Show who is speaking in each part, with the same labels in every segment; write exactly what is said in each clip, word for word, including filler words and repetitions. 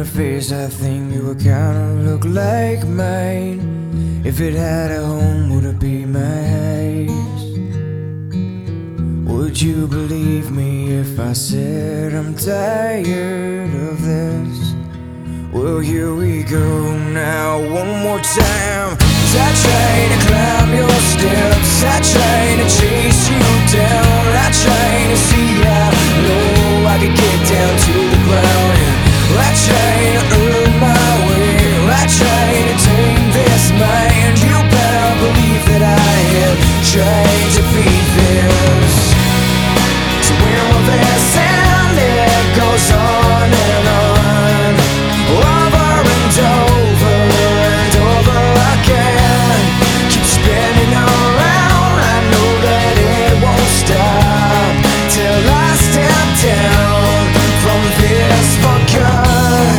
Speaker 1: your face, I think you would kinda look like mine. If it had a home, would it be my house? Would you believe me if I said I'm tired of this? Well, here we go now, one more time. 'Cause I try to climb your steps, I try to chase you down, I try to see how low I could get down to the ground. I try to earn my way, I try to tame this mind. You better believe that I have tried to beat this. So when will this end? It goes on and on, over and over and over again. Keep spinning around, I know that it won't stop till I step down from this for good.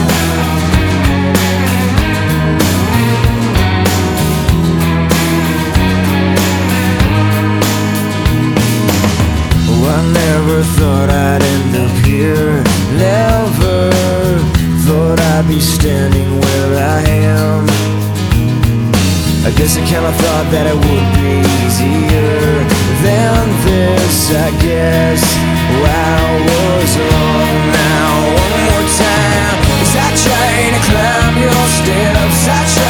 Speaker 1: I never thought I'd end up here. Never thought I'd be standing where I am. I guess I kinda thought that it would be easier than this. I guess I was wrong. Now one more time, 'cause I try to climb your steps, I try